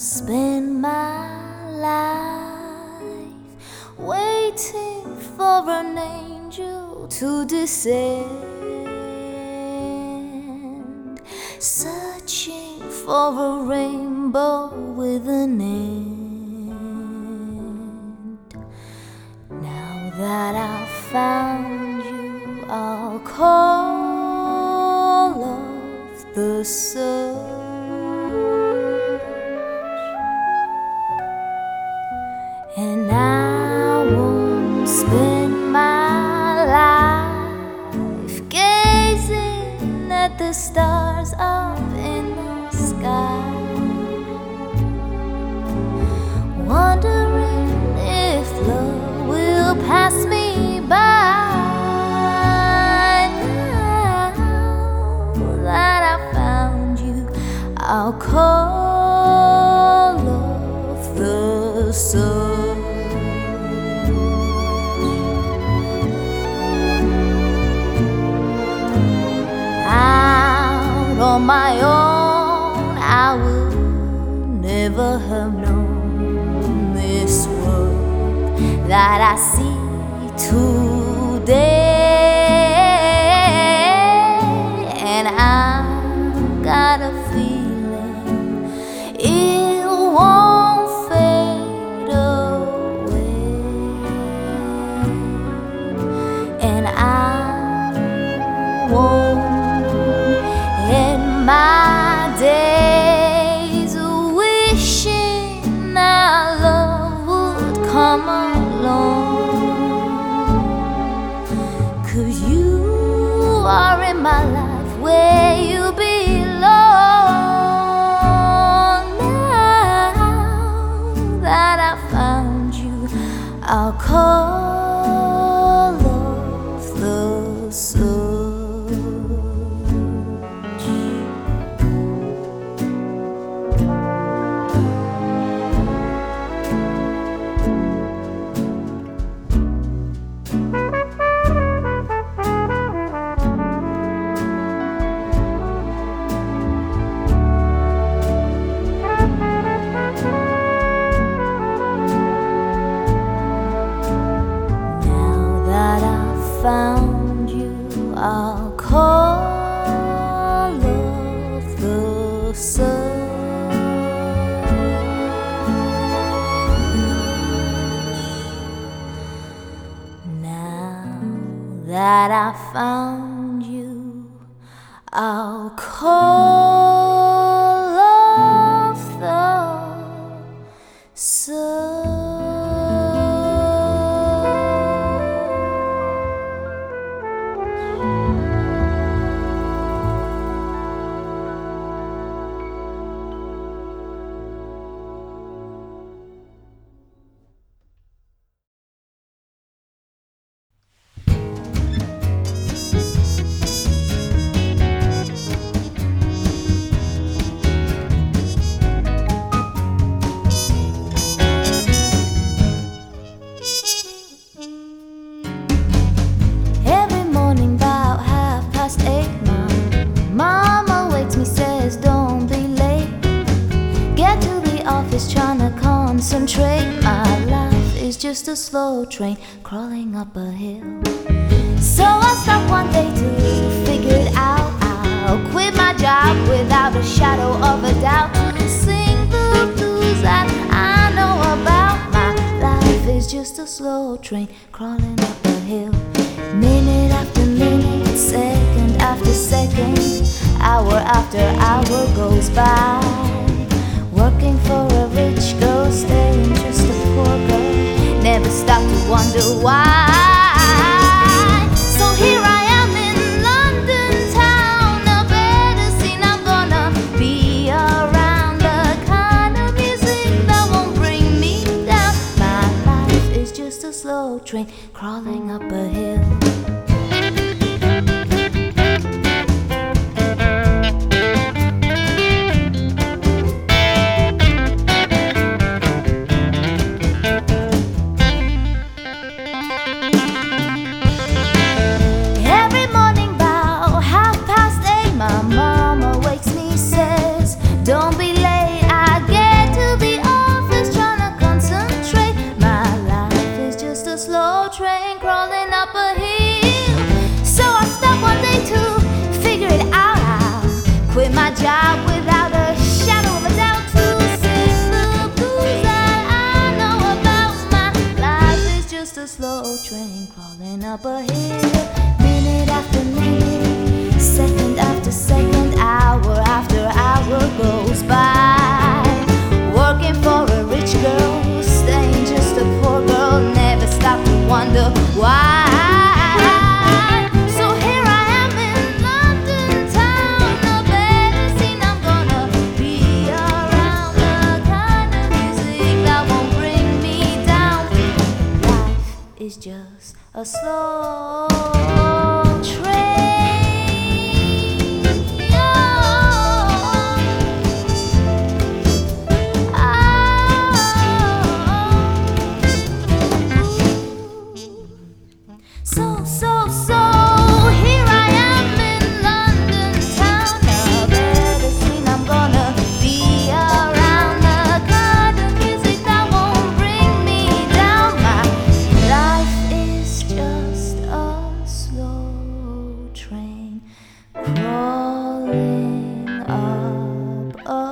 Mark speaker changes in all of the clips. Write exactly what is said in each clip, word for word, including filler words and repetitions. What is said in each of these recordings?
Speaker 1: spend my life waiting for an angel to descend, searching for a rainbow with an end. Now that I've found you, I'll call off the search, and I won't spend my life gazing at the stars up in the sky, wondering if love will pass me by. Now that I found you, I'll call off the search. Out on my own, I would never have known this world that I see today, and I've got a feeling it won't fade away, and I won't end my days wishing our love would come along, 'cause you are in my life where you belong. Now that I found you, I'll call off the search. Found you, I'll call off the search. Now that I found you, I'll call off the search. Trying to concentrate, my life is just a slow train crawling up a hill. So I stopped one day to figure it out. I'll quit my job without a shadow of a doubt to sing the blues that I know about. My life is just a slow train crawling up a hill. Minute after minute, second after second, hour after hour goes by, working for a rich girl, staying just a poor girl, never stop to wonder why. So here I am in London town, a better scene I'm gonna be around, the kind of music that won't bring me down. My life is just a slow train crawling up a hill. job without a shadow of a doubt to sing the blues that I know about. My life is just a slow train crawling up a hill, minute after minute, second after second, hour after hour goes by. Working for a rich girl, staying just a poor girl, never stop to wonder why. So here I am in London town, a better scene I'm gonna be around, the kind of music that won't bring me down. Life is just a slow train. So, so, so, here I am in London town, a better scene I'm gonna be around, the kind of music that won't bring me down. My life is just a slow train crawling up a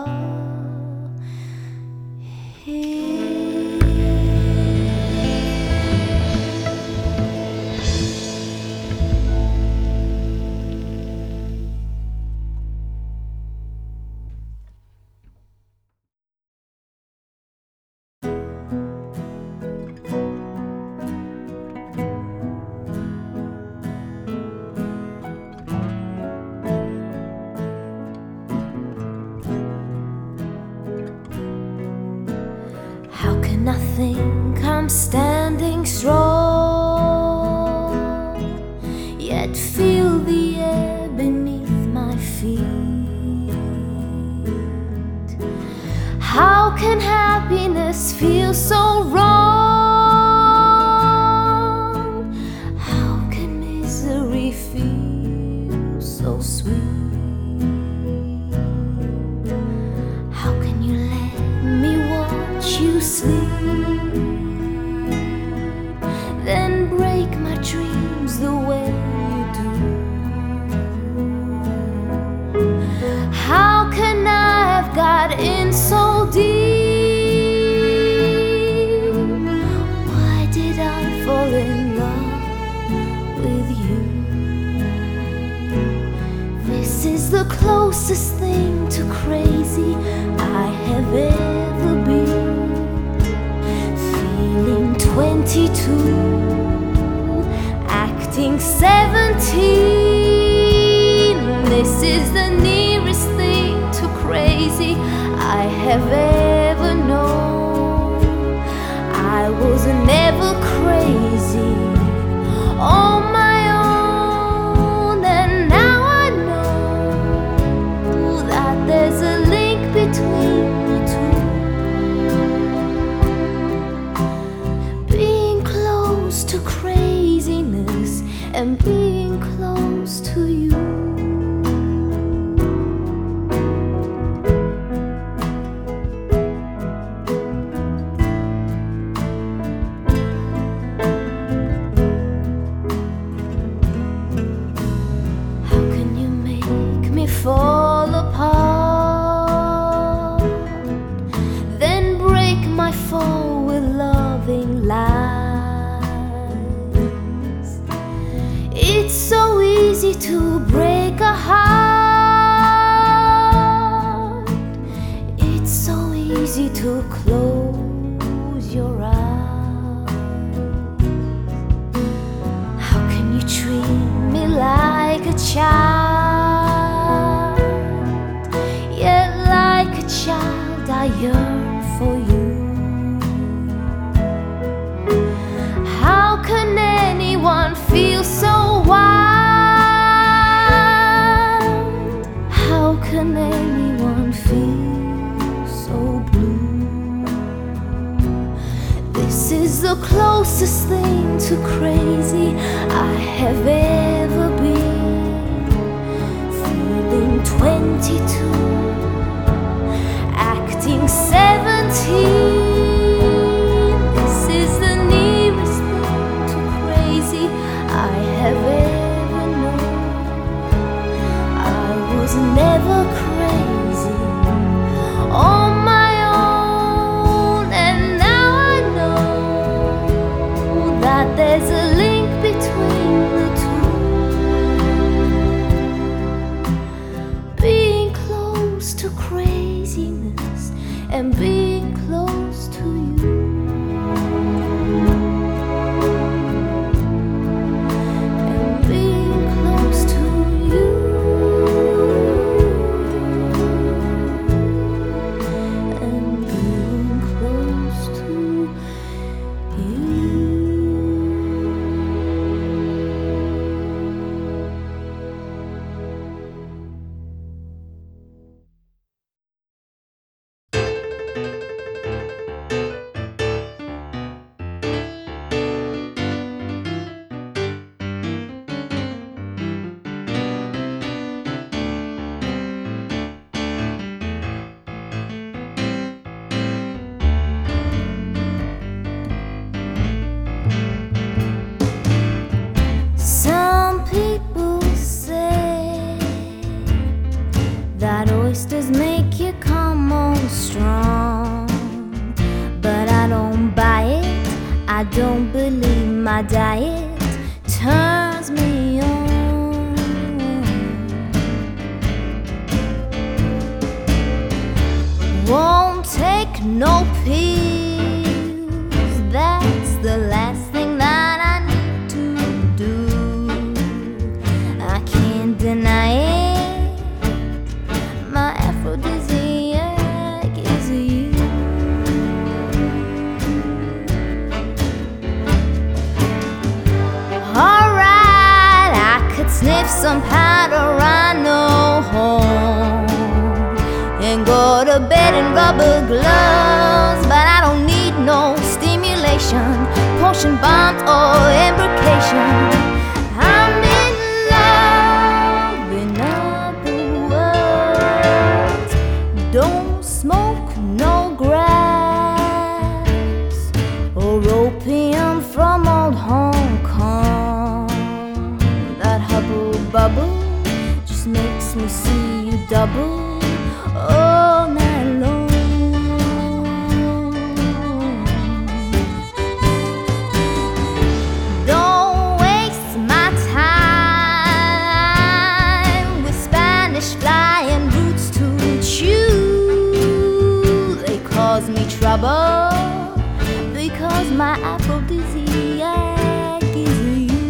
Speaker 1: hill. How can I think I'm standing strong, yet feel the air beneath my feet? How can happiness feel so wrong? How can misery feel so sweet? How can you let me watch you sleep, then break my dreams the way you do? How can I have got in so deep? Why did I fall in love with you? This is the closest thing to crazy I have ever been. Feeling twenty-two, acting seventeen. This is the nearest thing to crazy I have ever known. I was never crazy on my own, and now I know that there's a link between the two. Being close to craziness and being close to you. How can you make me fall apart, then break my fall with loving lies? It's so easy to break a heart, it's so easy to close your eyes. How can you treat me like a child, yet like a child I yearn for you? How can anyone feel so wild? How can anyone feel so blue? This is the closest thing to crazy I have ever been. Feeling twenty-two, acting seventeen. This is the nearest thing to crazy I have ever known. I was never crazy. and being close to you. And being close to you. And being close to you. Some people say that oysters make you come on strong, but I don't buy it. I don't believe my diet turns me on. Won't take no pills. That's the last thing that I need to do. I can't deny it. My aphrodisiac is you. Alright, I could sniff some powder, I know home, and go to bed in rubber gloves, but I don't need no stimulation, potion bombs or embrocation. I'm in love, in other words. Don't smoke no grass or opium from old Hong Kong. That hubble bubble just makes me see you double all night long. Don't waste my time with Spanish flying roots to chew. They cause me trouble because my aphrodisiac is you.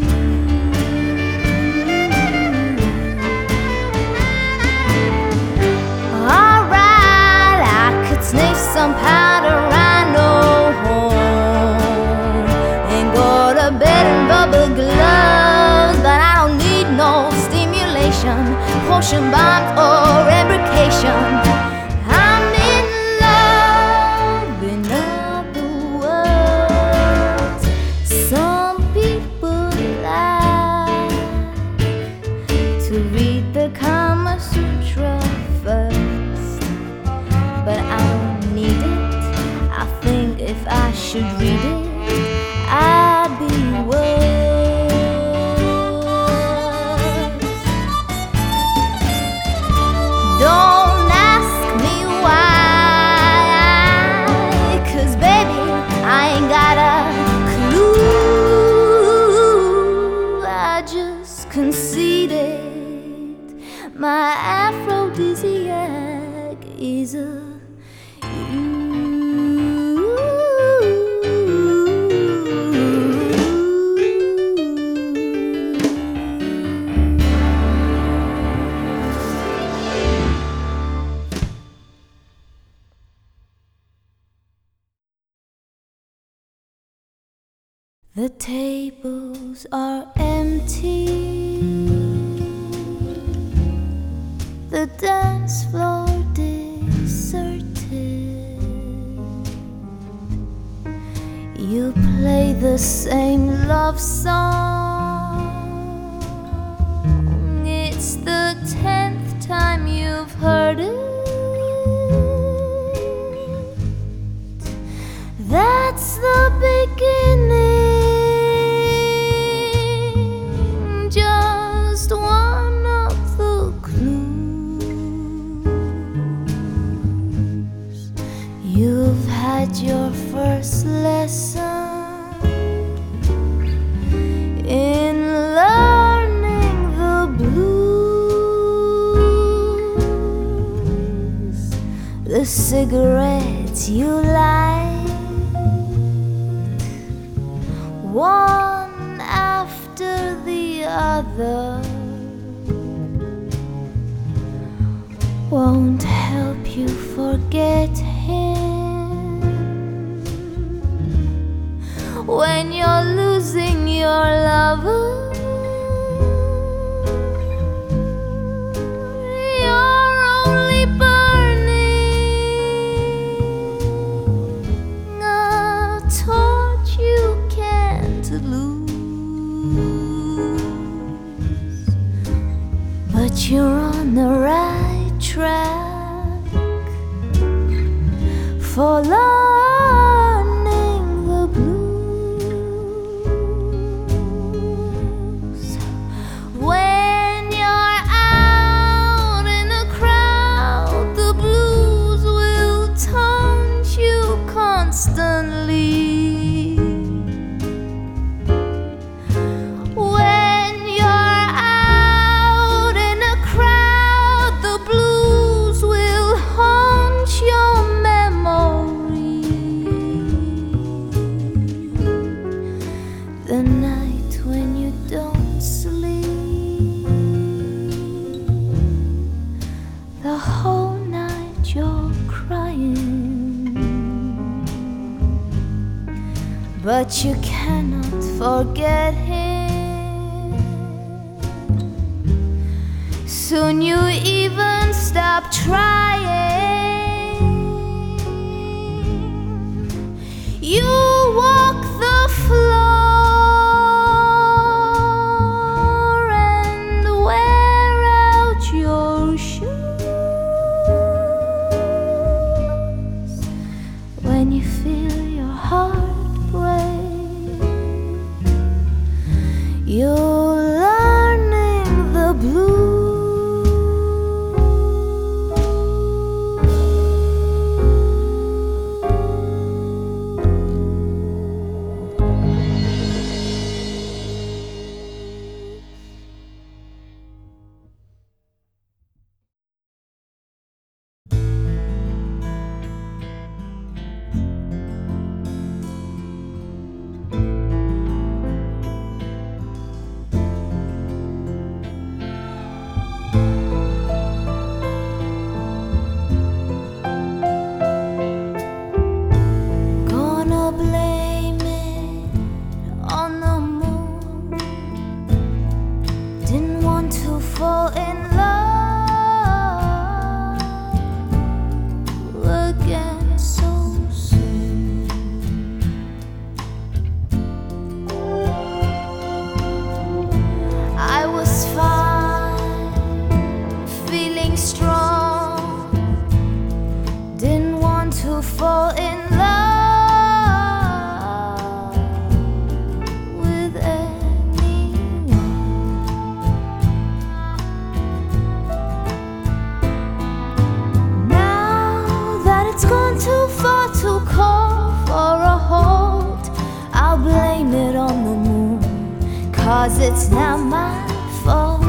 Speaker 1: Alright, I could sniff some powder, I know home, and go to bed in rubber gloves, but I don't need no stimulation, potion bombs or embrocation. I'm in love, in other words. Some people like to read the Kama Sutra first, but I don't need it. I think if I should read it, I'd be worse. Don't ask me why, 'cause baby, I ain't got a clue. I just conceded my aphrodisiac is a you. The tables are empty, the dance floor deserted. You play the same love song. It's the tenth time you've heard it. That's the beginning. Just one of the clues. You've had your first lesson cigarettes you light, one after the other, won't help you forget him. When you're losing your lover, you're only burning a torch you can't lose. But you're on the right track for learning the blues. When you're out in a crowd, the blues will taunt you constantly. When you're out in a crowd, the blues will haunt your memory. The night when you don't sleep, the whole night you're crying, but you cannot forget him. Soon you even stop trying. You walk the floor and wear out your shoes. When you feel your heart break, you're learning the blues. Gonna blame it on the moon. Didn't want to fall in love again so soon. I was fine, feeling strong. Didn't want to fall in love with anyone. Now that it's gone too far to call for a hold, I'll blame it on the moon, 'cause it's not my fault.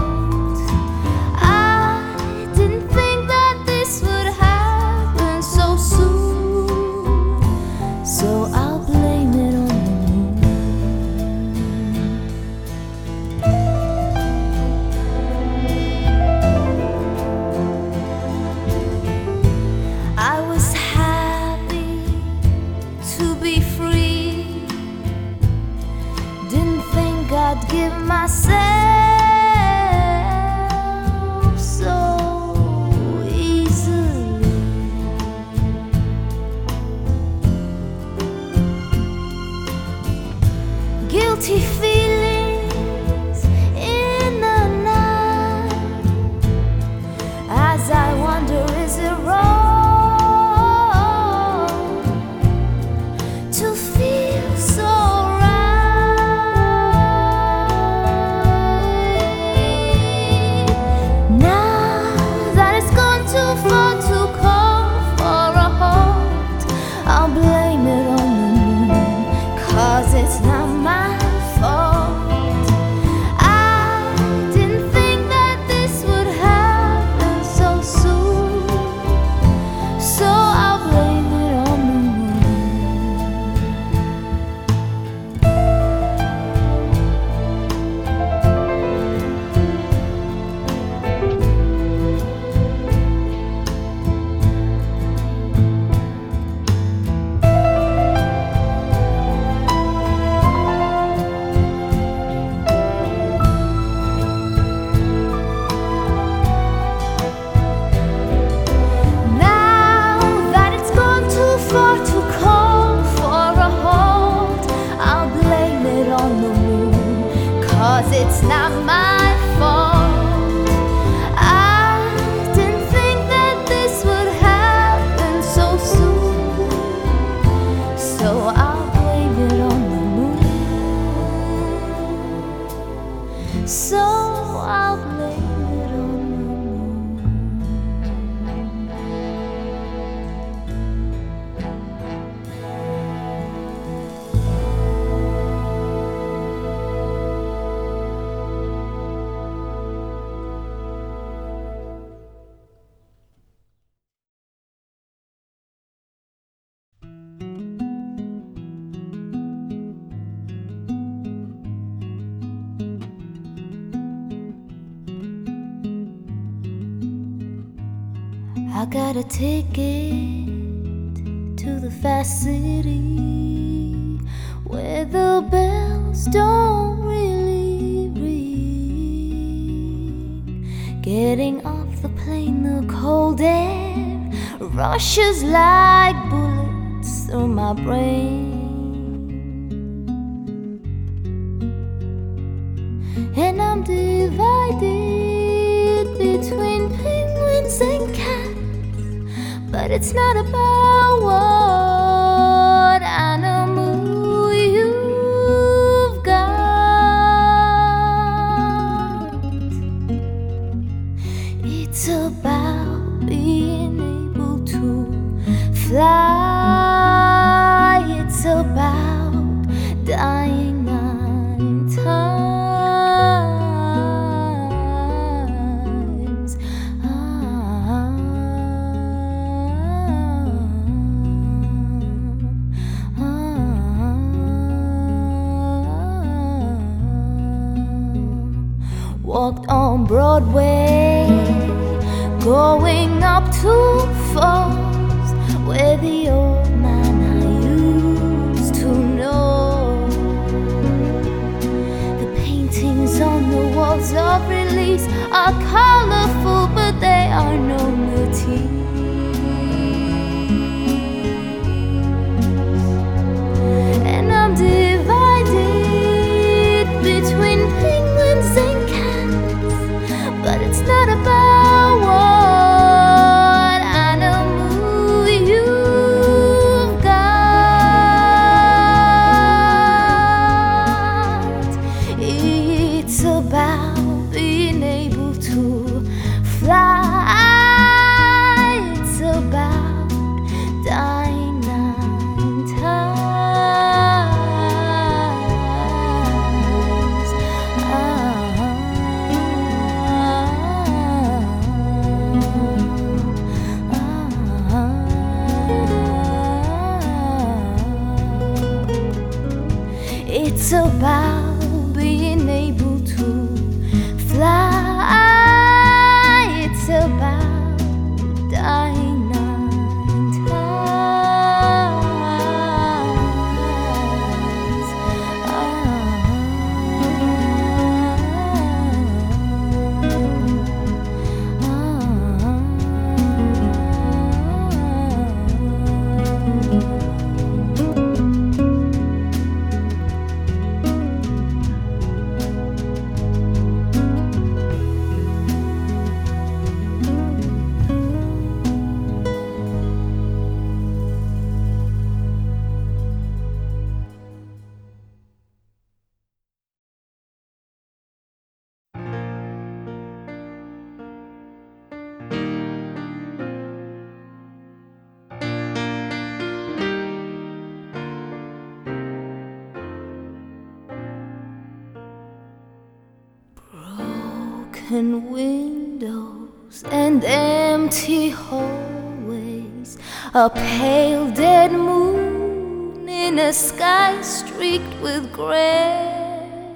Speaker 1: I didn't think that this would happen so soon, so I'll blame it on the moon. I was happy to be free. Didn't think I'd give myself I got a ticket to the fast city where the bells don't really ring. Getting off the plane, the cold air rushes like bullets through my brain. And I'm divided between penguins and cats, but it's not about what animal you've got. It's about being able to fly. It's about dying nine times. Walked on Broadway, going up to Falls, where the old man I used to know. The paintings on the walls of Release are colorful, but they are no motifs. And I'm divided between penguins and cats, but it's not about what animal you've got. It's about being able to fly. It's about dying nine times. It's about being able to fly. It's about dying nine times. Broken windows and empty hallways, a pale dead moon in a sky streaked with gray.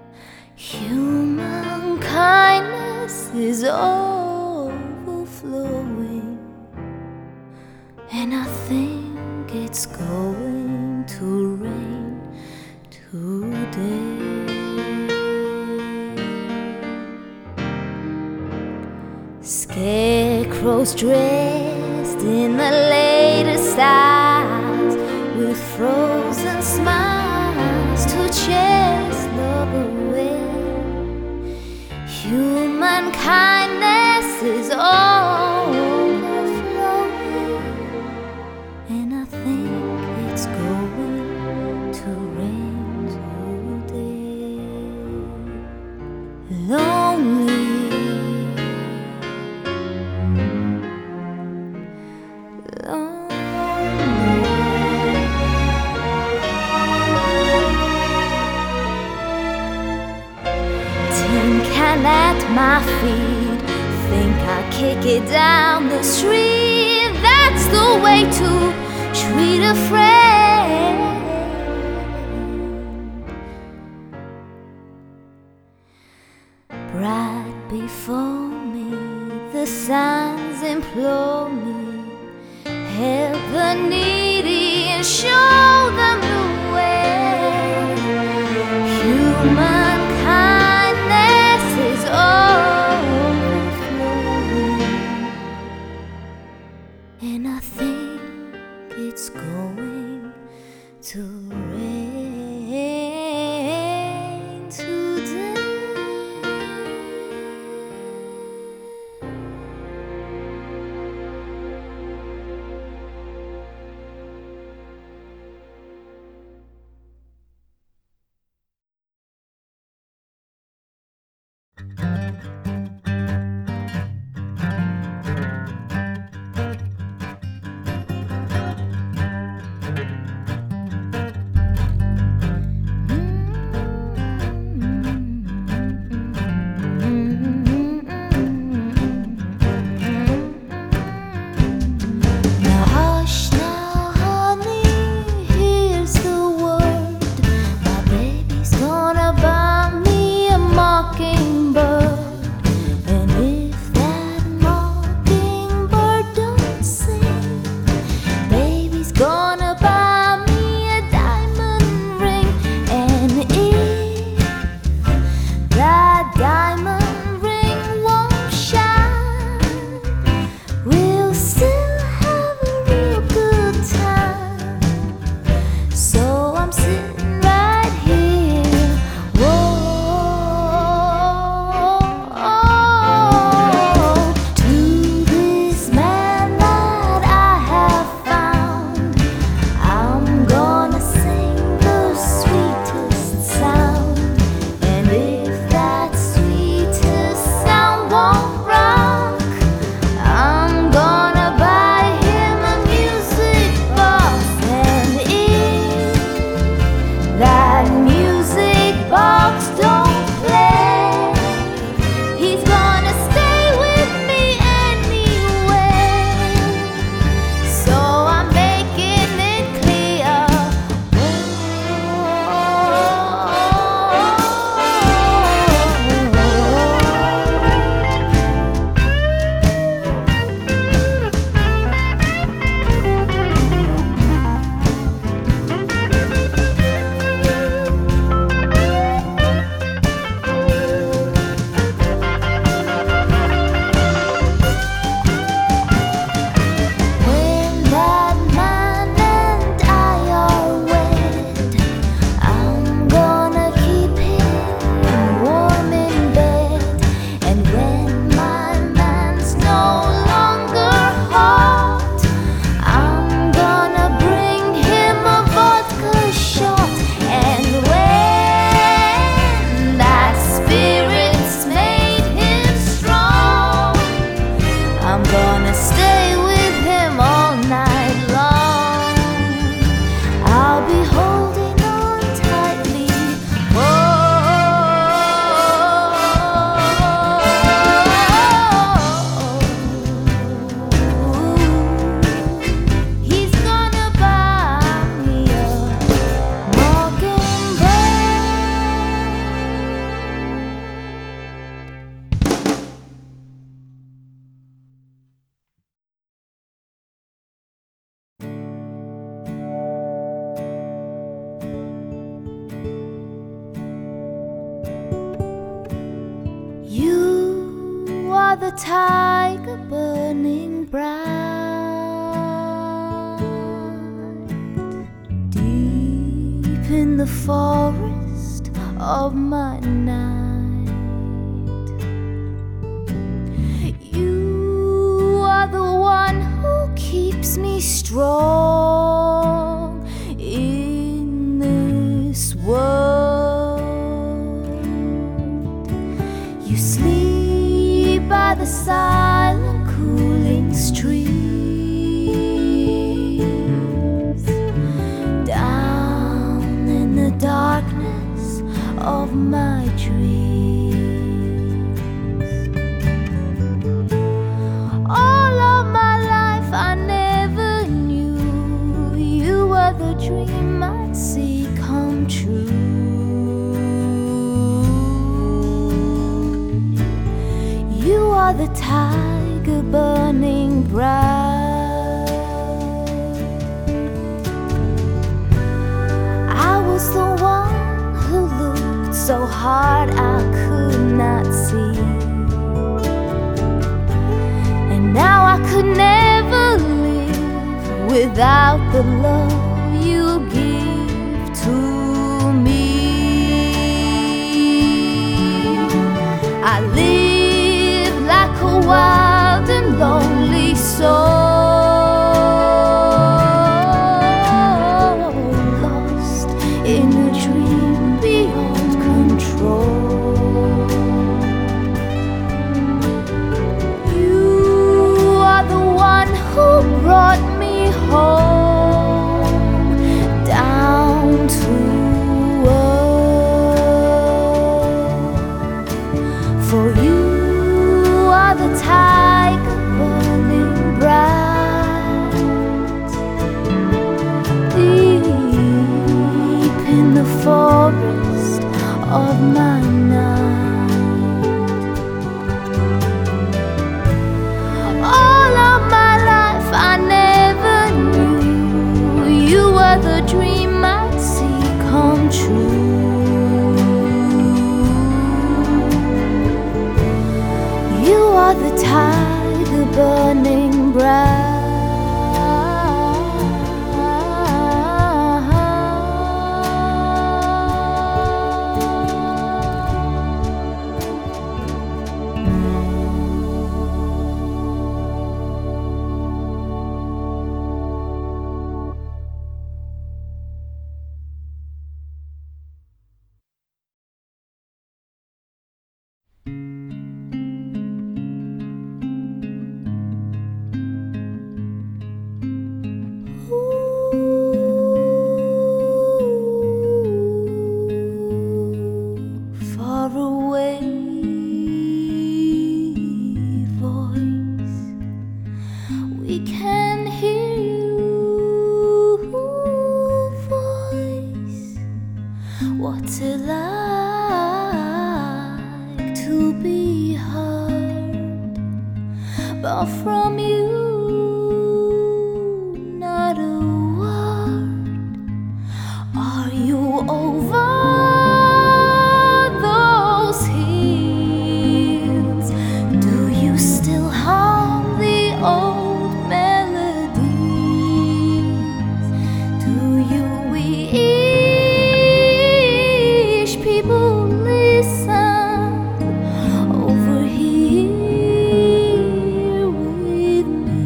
Speaker 1: Human kindness is overflowing, and I think it's going to rain today. Scarecrows dressed in the latest styles, with frozen smiles to chase love away. Human kindness is overflowing, and I think it's going to rain today. Lonely, and at my feet, think I kick it down the street. That's the way to treat a friend. Bright before me, the signs eyes implore me, help the needy and show them the way. Human kindness is overflowing, and I think it's going to rain today. The tiger burning bright deep in the forest of my night. You are the one who keeps me strong in this world. You sleep by the silent cooling streams, down in the darkness of my dreams. All of my life I never knew you were the dream I'd see come true. You are the tiger burning so hard I could not see. And now I could never live without the love you give to me. I live like a wild and lonely soul, lost in a dream beyond control. You are the one who brought me home, down to earth. For you are the tiger burning bright, deep in the forest of my night. All of my life I never knew you were the dream I'd see come true. You are the tiger burning bright. Far away voice, we can hear you voice. What's it like to be heard? But from you not a word. Are you over those hills? Do you still hum the old melodies? Do you wish people listen over here with me?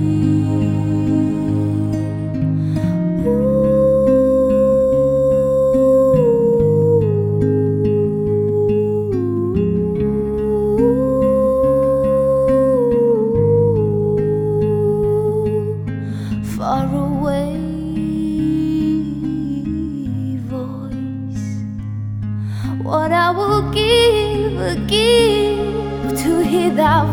Speaker 1: Far away voice, what I will give, give to hear that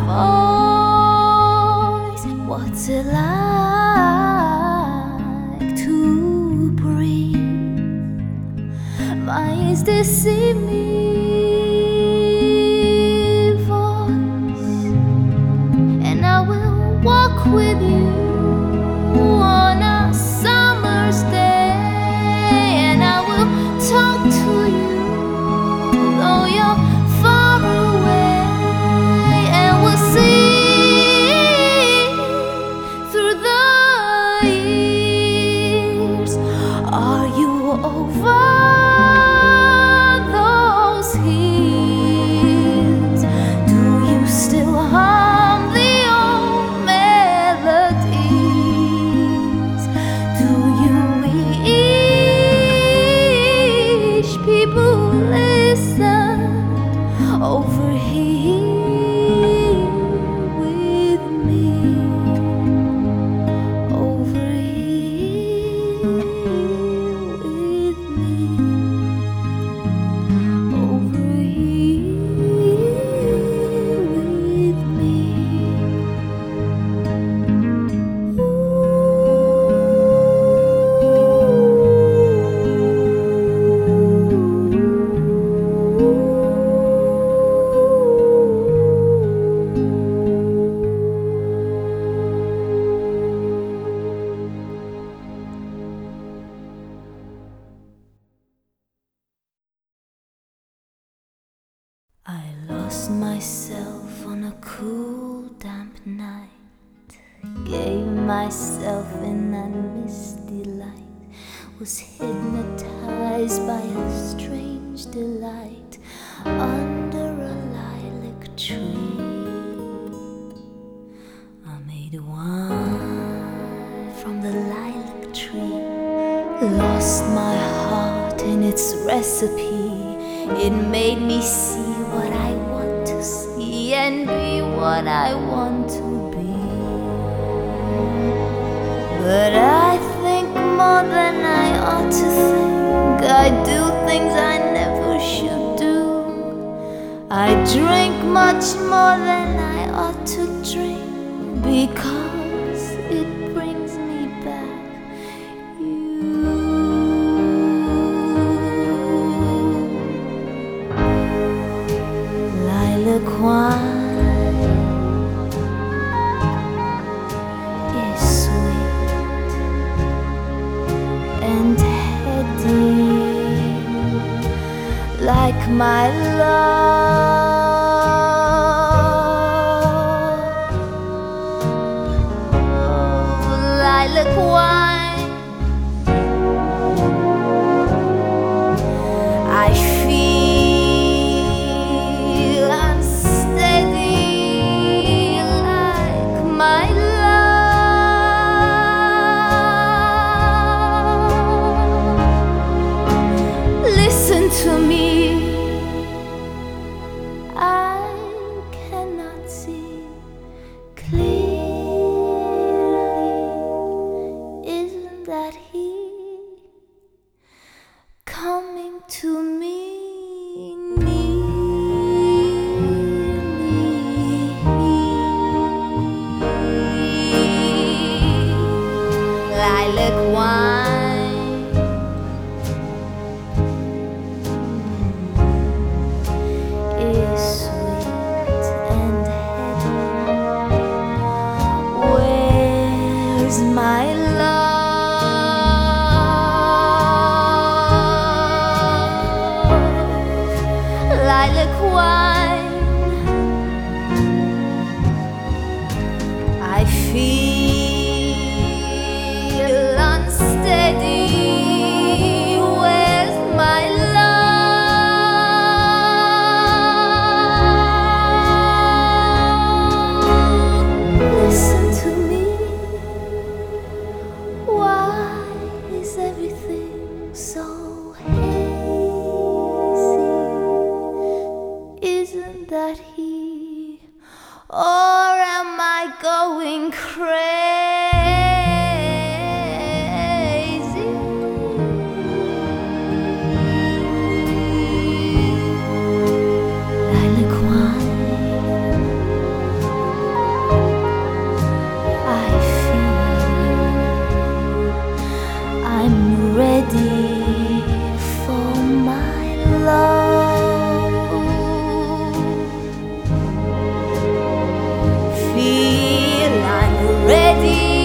Speaker 1: voice. What's it like to breathe? My eyes deceive me, voice, and I will walk with you on a summer's day, and I will talk to you though you're far away, and we'll see through the years. Are you over those hills? Do you still hum the old melody? myself on a cool, damp night. Gave myself in that misty light. Was hypnotized by a strange delight under a lilac tree. I made wine from the lilac tree. Lost my heart in its recipe. It made me see what I want to see and be what I want to be. But I think more than I ought to think. I do things I never should do. I drink much more than I ought to drink because it brings me back you. Lilac wine is sweet and heady, like my love. Oh, lilac wine, I feel unsteady, like my love. Listen to me, I cannot see clearly. Isn't that he coming to me nearly? Lilac wine is sweet and heady. Where's my love? Lilac wine, I feel unsteady. Where's my love? Listen to me. Why is everything so hazy? Isn't that he? Or am I going crazy? Lilac wine, I feel I'm ready for my love. Feel I'm ready